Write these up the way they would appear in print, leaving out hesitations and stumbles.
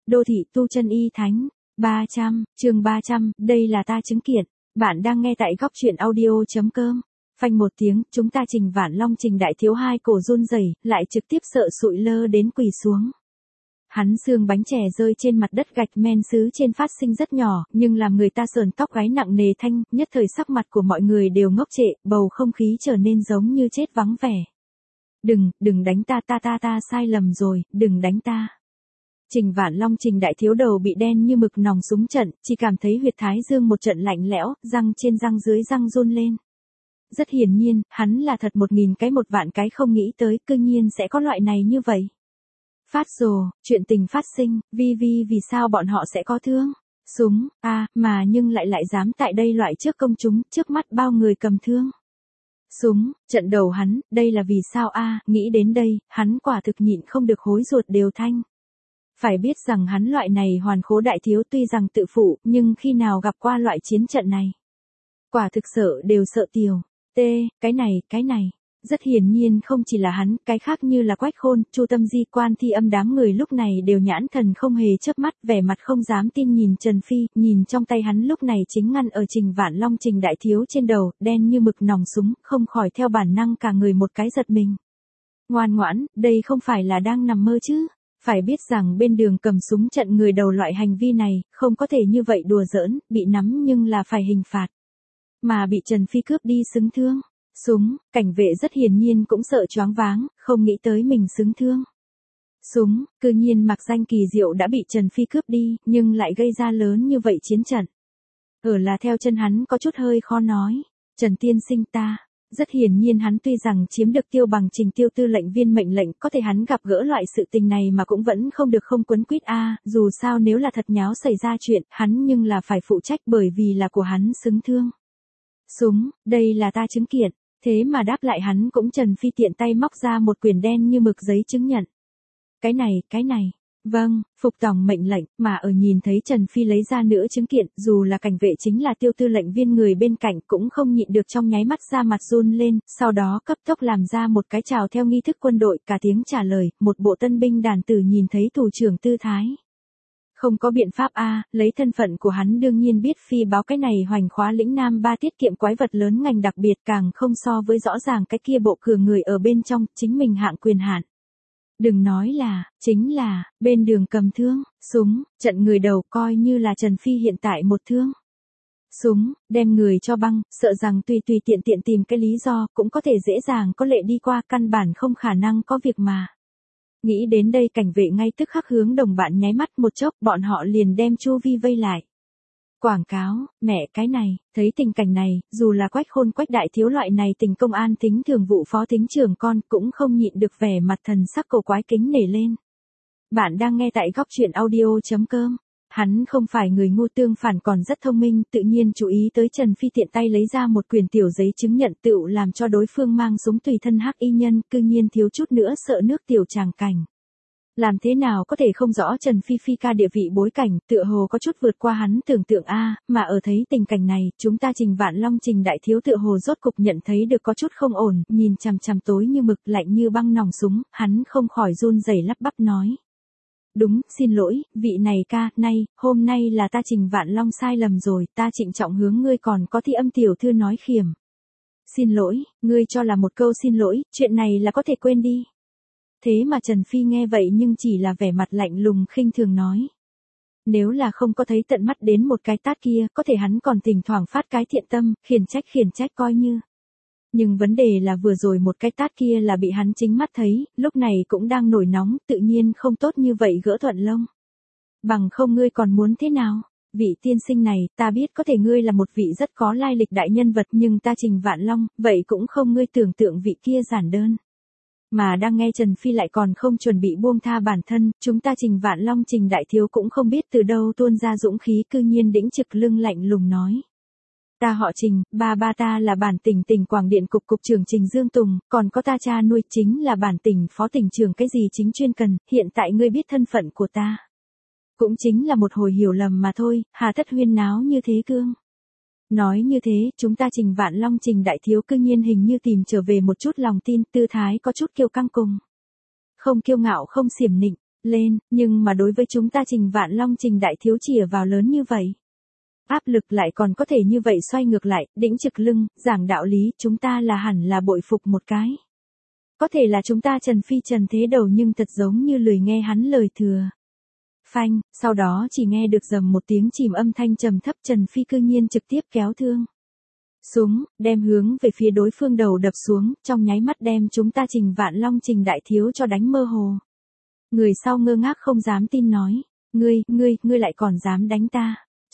Đô thị tu chân y thánh. 300, chương 300, đây là ta chứng kiện. Bạn đang nghe tại góc truyện audio.com. Phanh một tiếng, chúng ta Trình Vạn Long Trình đại thiếu hai cổ run rẩy, lại trực tiếp sợ sụi lơ đến quỳ xuống. Hắn xương bánh chè rơi trên mặt đất gạch men sứ trên phát sinh rất nhỏ, nhưng làm người ta sờn tóc gáy nặng nề thanh, nhất thời sắc mặt của mọi người đều ngốc trệ, bầu không khí trở nên giống như chết vắng vẻ. Đừng đánh ta sai lầm rồi, đừng đánh ta. Trình Vạn Long Trình đại thiếu đầu bị đen như mực nòng súng trận, chỉ cảm thấy huyệt thái dương một trận lạnh lẽo, răng trên răng dưới răng run lên. Rất hiển nhiên, hắn là thật 1000 cái 1 vạn cái không nghĩ tới, cư nhiên sẽ có loại này như vậy. Phát rồ, chuyện tình phát sinh, vì sao bọn họ sẽ có thương? Súng, mà nhưng lại dám tại đây loại trước công chúng, trước mắt bao người cầm thương. Súng, trận đầu hắn, đây là vì sao nghĩ đến đây, hắn quả thực nhịn không được hối ruột đều thanh. Phải biết rằng hắn loại này hoàn khố đại thiếu tuy rằng tự phụ, nhưng khi nào gặp qua loại chiến trận này. Quả thực sợ đều sợ tiểu. Cái này. Rất hiển nhiên không chỉ là hắn, cái khác như là Quách Khôn, Chu Tâm Di, Quan Thi Âm đám người lúc này đều nhãn thần không hề chớp mắt, vẻ mặt không dám tin nhìn Trần Phi, nhìn trong tay hắn lúc này chính ngăn ở Trình Vạn Long Trình đại thiếu trên đầu, đen như mực nòng súng, không khỏi theo bản năng cả người một cái giật mình. Ngoan ngoãn, đây không phải là đang nằm mơ chứ? Phải biết rằng bên đường cầm súng trận người đầu loại hành vi này, không có thể như vậy đùa giỡn, bị nắm nhưng là phải hình phạt. Mà bị Trần Phi cướp đi xứng thương. Súng, cảnh vệ rất hiển nhiên cũng sợ choáng váng, không nghĩ tới mình xứng thương. Súng, cư nhiên mặc danh kỳ diệu đã bị Trần Phi cướp đi, nhưng lại gây ra lớn như vậy chiến trận. Là theo chân hắn có chút hơi khó nói. Trần tiên sinh ta. Rất hiển nhiên hắn tuy rằng chiếm được Tiêu Bằng Trình Tiêu tư lệnh viên mệnh lệnh, có thể hắn gặp gỡ loại sự tình này mà cũng vẫn không được không quấn quýt dù sao nếu là thật nháo xảy ra chuyện, hắn nhưng là phải phụ trách bởi vì là của hắn xứng thương. Súng, đây là ta chứng kiện. Thế mà đáp lại hắn cũng Trần Phi tiện tay móc ra một quyển đen như mực giấy chứng nhận. Cái này. Vâng, phục tòng mệnh lệnh, mà ở nhìn thấy Trần Phi lấy ra nữa chứng kiện, dù là cảnh vệ chính là Tiêu tư lệnh viên người bên cạnh cũng không nhịn được trong nháy mắt ra mặt run lên, sau đó cấp tốc làm ra một cái chào theo nghi thức quân đội, cả tiếng trả lời, một bộ tân binh đàn tử nhìn thấy thủ trưởng tư thái. Không có biện pháp lấy thân phận của hắn đương nhiên biết phi báo cái này hoành khóa lĩnh Nam 3 tiết kiệm quái vật lớn ngành đặc biệt càng không so với rõ ràng cái kia bộ cửa người ở bên trong, chính mình hạng quyền hạn. Đừng nói là, chính là, bên đường cầm thương, súng, trận người đầu coi như là Trần Phi hiện tại một thương. Súng, đem người cho băng, sợ rằng tùy tiện tìm cái lý do cũng có thể dễ dàng có lệ đi qua căn bản không khả năng có việc mà. Nghĩ đến đây cảnh vệ ngay tức khắc hướng đồng bạn nháy mắt một chốc, bọn họ liền đem Chu Vi vây lại. Quảng cáo, mẹ cái này, thấy tình cảnh này, dù là Quách Khôn Quách đại thiếu loại này tình công an thính thường vụ phó thính trưởng con cũng không nhịn được vẻ mặt thần sắc cổ quái kính nể lên. Bạn đang nghe tại góc truyện audio.com. Hắn không phải người ngu tương phản còn rất thông minh, tự nhiên chú ý tới Trần Phi tiện tay lấy ra một quyển tiểu giấy chứng nhận tựu làm cho đối phương mang súng tùy thân hắc y nhân, cư nhiên thiếu chút nữa sợ nước tiểu tràng cảnh. Làm thế nào có thể không rõ Trần Phi ca địa vị bối cảnh, tựa hồ có chút vượt qua hắn tưởng tượng mà ở thấy tình cảnh này, chúng ta Trình Vạn Long Trình đại thiếu tựa hồ rốt cục nhận thấy được có chút không ổn, nhìn chằm tối như mực lạnh như băng nòng súng, hắn không khỏi run rẩy lắp bắp nói. Đúng, xin lỗi, vị này ca, hôm nay là ta Trình Vạn Long sai lầm rồi, ta trịnh trọng hướng ngươi còn có Thi Âm tiểu thư nói khiểm. Xin lỗi, ngươi cho là một câu xin lỗi, chuyện này là có thể quên đi. Thế mà Trần Phi nghe vậy nhưng chỉ là vẻ mặt lạnh lùng khinh thường nói. Nếu là không có thấy tận mắt đến một cái tát kia, có thể hắn còn thỉnh thoảng phát cái thiện tâm, khiển trách coi như. Nhưng vấn đề là vừa rồi một cái tát kia là bị hắn chính mắt thấy, lúc này cũng đang nổi nóng, tự nhiên không tốt như vậy gỡ thuận lông. Bằng không ngươi còn muốn thế nào? Vị tiên sinh này, ta biết có thể ngươi là một vị rất có lai lịch đại nhân vật nhưng ta Trình Vạn Long, vậy cũng không ngươi tưởng tượng vị kia giản đơn. Mà đang nghe Trần Phi lại còn không chuẩn bị buông tha bản thân, chúng ta Trình Vạn Long Trình đại thiếu cũng không biết từ đâu tuôn ra dũng khí cư nhiên đĩnh trực lưng lạnh lùng nói. Ta họ Trình, ba ta là bản tỉnh Quảng Điện cục trưởng Trình Dương Tùng, còn có ta cha nuôi chính là bản tỉnh phó tỉnh trưởng cái gì chính chuyên cần, hiện tại ngươi biết thân phận của ta. Cũng chính là một hồi hiểu lầm mà thôi, hà tất huyên náo như thế cương. Nói như thế, chúng ta Trình Vạn Long Trình đại thiếu cư nhiên hình như tìm trở về một chút lòng tin, tư thái có chút kiêu căng cùng. Không kiêu ngạo không xiểm nịnh, lên, nhưng mà đối với chúng ta Trình Vạn Long Trình đại thiếu chìa vào lớn như vậy. Áp lực lại còn có thể như vậy xoay ngược lại, đĩnh trực lưng, giảng đạo lý, chúng ta là hẳn là bội phục một cái. Có thể là chúng ta Trần Phi trần thế đầu nhưng thật giống như lười nghe hắn lời thừa. Phanh, sau đó chỉ nghe được rầm một tiếng chìm âm thanh trầm thấp, Trần Phi cư nhiên trực tiếp kéo thương súng, đem hướng về phía đối phương đầu đập xuống, trong nháy mắt đem chúng ta Trình Vạn Long Trình đại thiếu cho đánh mơ hồ. Người sau ngơ ngác không dám tin nói, ngươi lại còn dám đánh ta.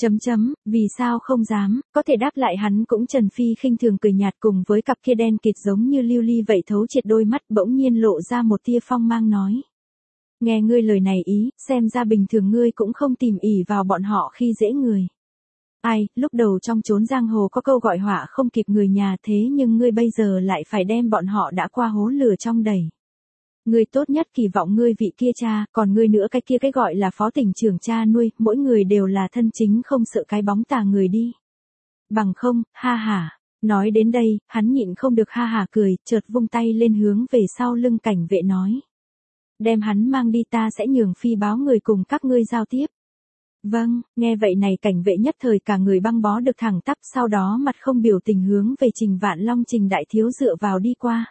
Vì sao không dám, có thể đáp lại hắn cũng Trần Phi khinh thường cười nhạt, cùng với cặp kia đen kịt giống như lưu ly vậy thấu triệt đôi mắt bỗng nhiên lộ ra một tia phong mang nói. Nghe ngươi lời này ý, xem ra bình thường ngươi cũng không tìm ỷ vào bọn họ khi dễ người. Ai, lúc đầu trong chốn giang hồ có câu gọi họa không kịp người nhà, thế nhưng ngươi bây giờ lại phải đem bọn họ đã qua hố lửa trong đầy. Ngươi tốt nhất kỳ vọng ngươi vị kia cha, còn ngươi nữa cái kia cái gọi là phó tỉnh trưởng cha nuôi, mỗi người đều là thân chính không sợ cái bóng tà người đi. Bằng không, ha hả. Nói đến đây, hắn nhịn không được ha hả cười, chợt vung tay lên hướng về sau lưng cảnh vệ nói. Đem hắn mang đi, ta sẽ nhường phi báo người cùng các ngươi giao tiếp. Vâng, nghe vậy này cảnh vệ nhất thời cả người băng bó được thẳng tắp, sau đó mặt không biểu tình hướng về Trình Vạn Long Trình đại thiếu dựa vào đi qua.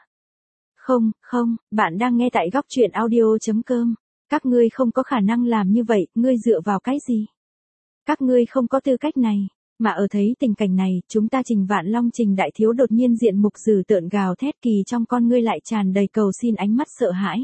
Không, bạn đang nghe tại góc truyện audio.com. Các ngươi không có khả năng làm như vậy, ngươi dựa vào cái gì? Các ngươi không có tư cách này. Mà ở thấy tình cảnh này, chúng ta Trình Vạn Long Trình đại thiếu đột nhiên diện mục dữ tợn gào thét, kỳ trong con ngươi lại tràn đầy cầu xin ánh mắt sợ hãi.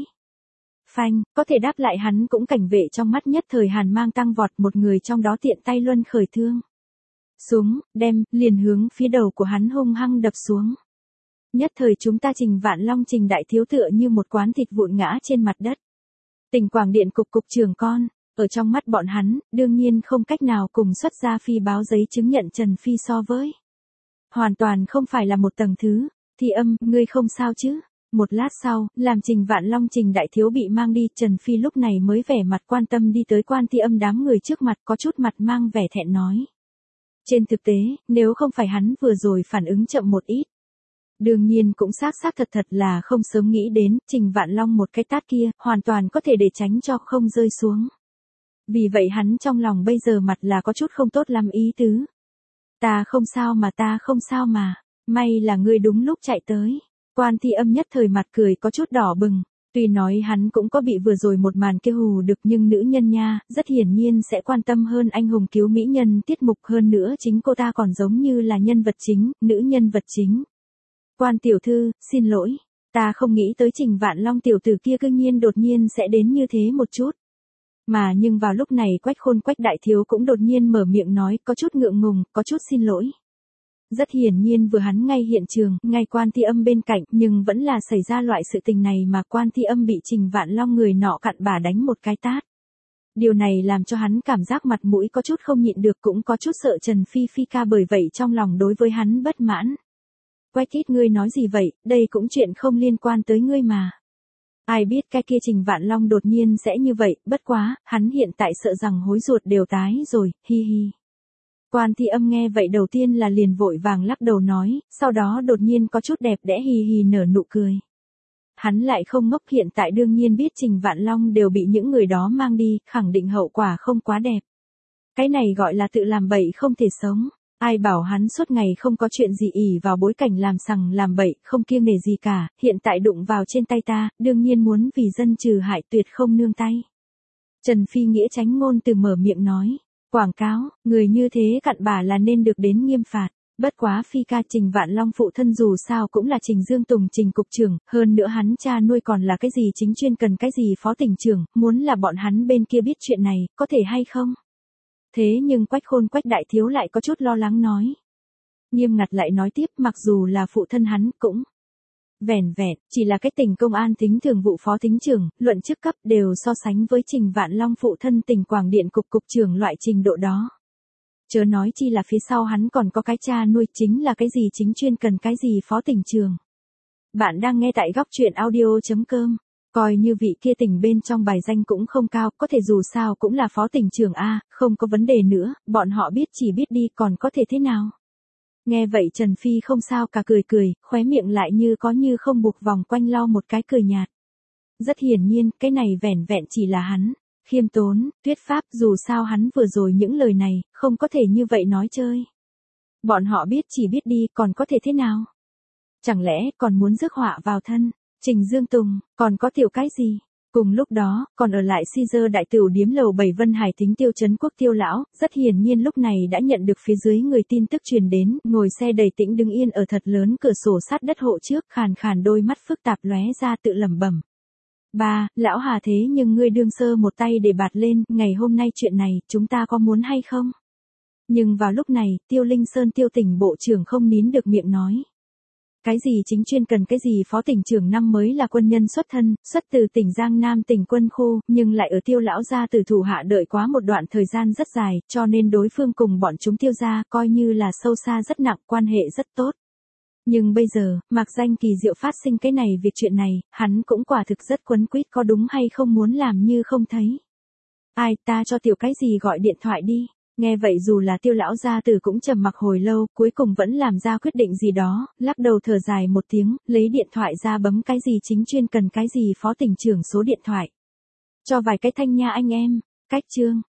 Phanh, có thể đáp lại hắn cũng cảnh vệ trong mắt nhất thời hàn mang tăng vọt, một người trong đó tiện tay luân khởi thương súng, đem, liền hướng phía đầu của hắn hung hăng đập xuống. Nhất thời chúng ta Trình Vạn Long Trình đại thiếu tựa như một quán thịt vụn ngã trên mặt đất. Tỉnh Quảng Điện cục trưởng con, ở trong mắt bọn hắn, đương nhiên không cách nào cùng xuất ra phi báo giấy chứng nhận Trần Phi so với. Hoàn toàn không phải là một tầng thứ. Thi Âm, ngươi không sao chứ? Một lát sau, làm Trình Vạn Long Trình đại thiếu bị mang đi, Trần Phi lúc này mới vẻ mặt quan tâm đi tới Quan Thi Âm đám người trước mặt, có chút mặt mang vẻ thẹn nói. Trên thực tế, nếu không phải hắn vừa rồi phản ứng chậm một ít. Đương nhiên cũng xác thật là không sớm nghĩ đến, Trình Vạn Long một cái tát kia, hoàn toàn có thể để tránh cho không rơi xuống. Vì vậy hắn trong lòng bây giờ mặt là có chút không tốt lắm ý tứ. Ta không sao mà, may là ngươi đúng lúc chạy tới. Quan Thi Âm nhất thời mặt cười có chút đỏ bừng, tuy nói hắn cũng có bị vừa rồi một màn kia hù được, nhưng nữ nhân nha, rất hiển nhiên sẽ quan tâm hơn anh hùng cứu mỹ nhân tiết mục, hơn nữa chính cô ta còn giống như là nhân vật chính, nữ nhân vật chính. Quan tiểu thư, xin lỗi, ta không nghĩ tới Trình Vạn Long tiểu tử kia cư nhiên đột nhiên sẽ đến như thế một chút. Mà nhưng vào lúc này Quách đại thiếu cũng đột nhiên mở miệng nói, có chút ngượng ngùng, có chút xin lỗi. Rất hiển nhiên vừa hắn ngay hiện trường, ngay Quan Thi Âm bên cạnh, nhưng vẫn là xảy ra loại sự tình này mà Quan Thi Âm bị Trình Vạn Long người nọ cặn bả đánh một cái tát. Điều này làm cho hắn cảm giác mặt mũi có chút không nhịn được, cũng có chút sợ Trần Phi ca, bởi vậy trong lòng đối với hắn bất mãn. Quách ít, ngươi nói gì vậy, đây cũng chuyện không liên quan tới ngươi mà. Ai biết cái kia Trình Vạn Long đột nhiên sẽ như vậy, bất quá, hắn hiện tại sợ rằng hối ruột đều tái rồi, hi hi. Quan Thi Âm nghe vậy đầu tiên là liền vội vàng lắc đầu nói, sau đó đột nhiên có chút đẹp đẽ hì hì nở nụ cười. Hắn lại không ngốc, hiện tại đương nhiên biết Trình Vạn Long đều bị những người đó mang đi, khẳng định hậu quả không quá đẹp. Cái này gọi là tự làm bậy không thể sống. Ai bảo hắn suốt ngày không có chuyện gì ỷ vào bối cảnh làm sằng làm bậy, không kiêng nể gì cả, hiện tại đụng vào trên tay ta, đương nhiên muốn vì dân trừ hại, tuyệt không nương tay. Trần Phi nghĩa tránh ngôn từ mở miệng nói, quảng cáo, người như thế cặn bả là nên được đến nghiêm phạt. Bất quá Phi ca, Trình Vạn Long phụ thân dù sao cũng là Trình Dương Tùng Trình cục trưởng, hơn nữa hắn cha nuôi còn là cái gì chính chuyên cần cái gì phó tỉnh trưởng, muốn là bọn hắn bên kia biết chuyện này, có thể hay không? Thế nhưng Quách đại thiếu lại có chút lo lắng nói. Nghiêm ngặt lại nói tiếp, mặc dù là phụ thân hắn cũng vẻn chỉ là cái tỉnh công an tính thường vụ phó thính trưởng, luận chức cấp đều so sánh với Trình Vạn Long phụ thân tỉnh Quảng Điện cục trưởng loại trình độ đó. Chớ nói chi là phía sau hắn còn có cái cha nuôi, chính là cái gì chính chuyên cần cái gì phó tỉnh trưởng. Bạn đang nghe tại góc truyện audio.com. Coi như vị kia tỉnh bên trong bài danh cũng không cao, có thể dù sao cũng là phó tỉnh trưởng A, không có vấn đề nữa, bọn họ biết chỉ biết đi còn có thể thế nào. Nghe vậy Trần Phi không sao cả cười, khóe miệng lại như có như không buộc vòng quanh lau một cái cười nhạt. Rất hiển nhiên, cái này vẻn vẹn chỉ là hắn. Khiêm tốn, thuyết pháp, dù sao hắn vừa rồi những lời này, không có thể như vậy nói chơi. Bọn họ biết chỉ biết đi, còn có thể thế nào? Chẳng lẽ còn muốn rước họa vào thân? Trình Dương Tùng, còn có tiểu cái gì? Cùng lúc đó, còn ở lại Caesar đại tửu điếm lầu 7 Vân Hải tính Tiêu Trấn Quốc Tiêu lão, rất hiển nhiên lúc này đã nhận được phía dưới người tin tức truyền đến, ngồi xe đầy tĩnh đứng yên ở thật lớn cửa sổ sát đất hộ trước, khàn khàn đôi mắt phức tạp lóe ra tự lẩm bẩm. Ba, lão Hà thế nhưng ngươi đương sơ một tay để bạt lên, ngày hôm nay chuyện này, chúng ta có muốn hay không? Nhưng vào lúc này, Tiêu Linh Sơn Tiêu tỉnh bộ trưởng không nín được miệng nói. Cái gì chính chuyên cần cái gì phó tỉnh trưởng năm mới là quân nhân xuất thân, xuất từ tỉnh Giang Nam tỉnh quân khu, nhưng lại ở Tiêu lão gia từ thủ hạ đợi quá một đoạn thời gian rất dài, cho nên đối phương cùng bọn chúng Tiêu gia coi như là sâu xa rất nặng, quan hệ rất tốt. Nhưng bây giờ, mặc danh kỳ diệu phát sinh cái này việc chuyện này, hắn cũng quả thực rất quấn quýt có đúng hay không muốn làm như không thấy. Ai, ta cho tiểu cái gì gọi điện thoại đi. Nghe vậy dù là Tiêu lão gia tử cũng trầm mặc hồi lâu, cuối cùng vẫn làm ra quyết định gì đó, lắc đầu thở dài một tiếng, lấy điện thoại ra bấm cái gì chính chuyên cần cái gì phó tỉnh trưởng số điện thoại. Cho vài cái thanh nha anh em, cách chương.